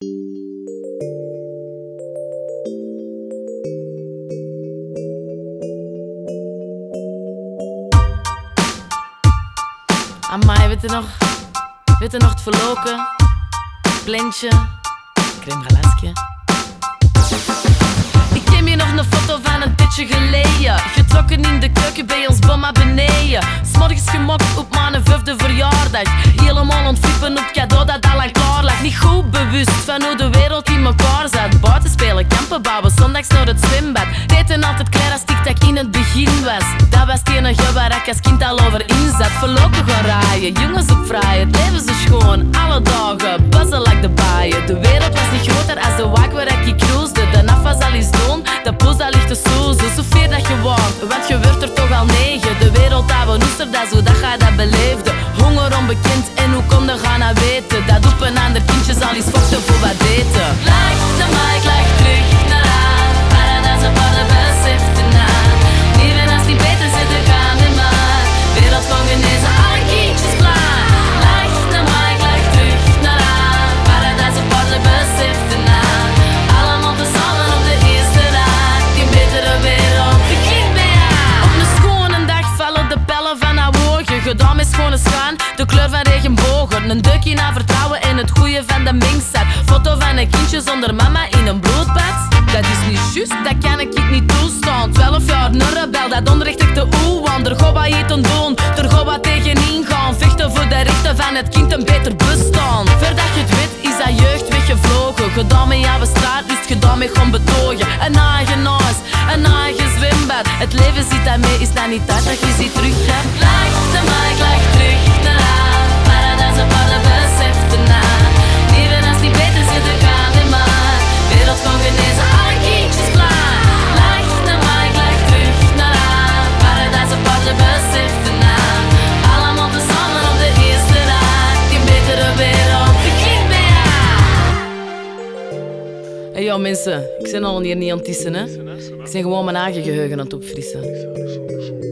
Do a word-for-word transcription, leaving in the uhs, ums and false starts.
Amai, weet je nog? Weet je nog het verloken? Blindje, crème glaasje. Ik ken je nog een foto van een tijdje geleden. Getrokken in de keuken bij ons bomma beneden. S'morgens gemokt op mijn vijfde verjaardag. Helemaal ontflippen op cadeau dat al lang klaar lag. Niet goed bewust van hoe de wereld in elkaar zat. Buiten spelen, kampen bouwen, zondags naar het zwembad. Eten altijd klaar als TikTok in het begin was. Dat was het enige waar ik als kind al over in zat. Verloken gaan raaien, jongens op vrije. Het leven zo schoon, alle dagen, buzzen like de baaien. De wereld was niet groter als de wak waar ik cruisde. De naf was al eens doen, de poes al ligt te soezen. Zoveel dat je wacht, want je wordt er toch al negen. De wereld dat we noester, dat zo dat je dat beleefde. Honger onbekend en hoe kon je gaan naar weten? Dat op een ander kindje zal eens vochten voor wat eten. Lach de mic, lach terug naar aan. Paradijs op alle beseften aan. Leven als die beter zitten gaan in maar. Wereld van genezen, alle kindjes klaar. Lach de mic, lach terug naar aan. Paradijs op alle beseften aan. Allemaal tezamen op de eerste raad. Die betere wereld begint bij aan. Op een schone dag vallen de pellen van haar wogen. Gedaan met schone schuin, de kleur van regenbogen. Een deukje naar vertrouwen en het goeie van de mingset. Foto van een kindje zonder mama in een bloedbad. Dat is niet juist, dat kan ik niet toestaan. Twaalf jaar een rebel, dat onrecht de oe. Want er gaat wat eten doen, er gaat wat tegenin gaan. Vechten voor de rechten van het kind een beter bestaan. Voordat je het weet is dat jeugd weggevlogen. Gedaan met jouw straat, dus gedaan met gewoon betogen. Een eigen huis, een eigen zwembad. Het leven zit daarmee, is dat niet tijd dat je ziet terug hebt. Lach de mic, lach terug naar aan. Paradijs op alle beseften aan. Leven als die beter zitten gaan in maar. Wereld van genezen, alle kindjes klaar. Lach de mic, lach terug naar aan. Paradijs op alle beseften aan. Allemaal tezamen op de eerste raad. Die betere wereld begint bij aan. Hey yo mensen, ik ben al hier niet aan het tissen hè. Ik ben gewoon mijn eigen geheugen aan het opfrissen.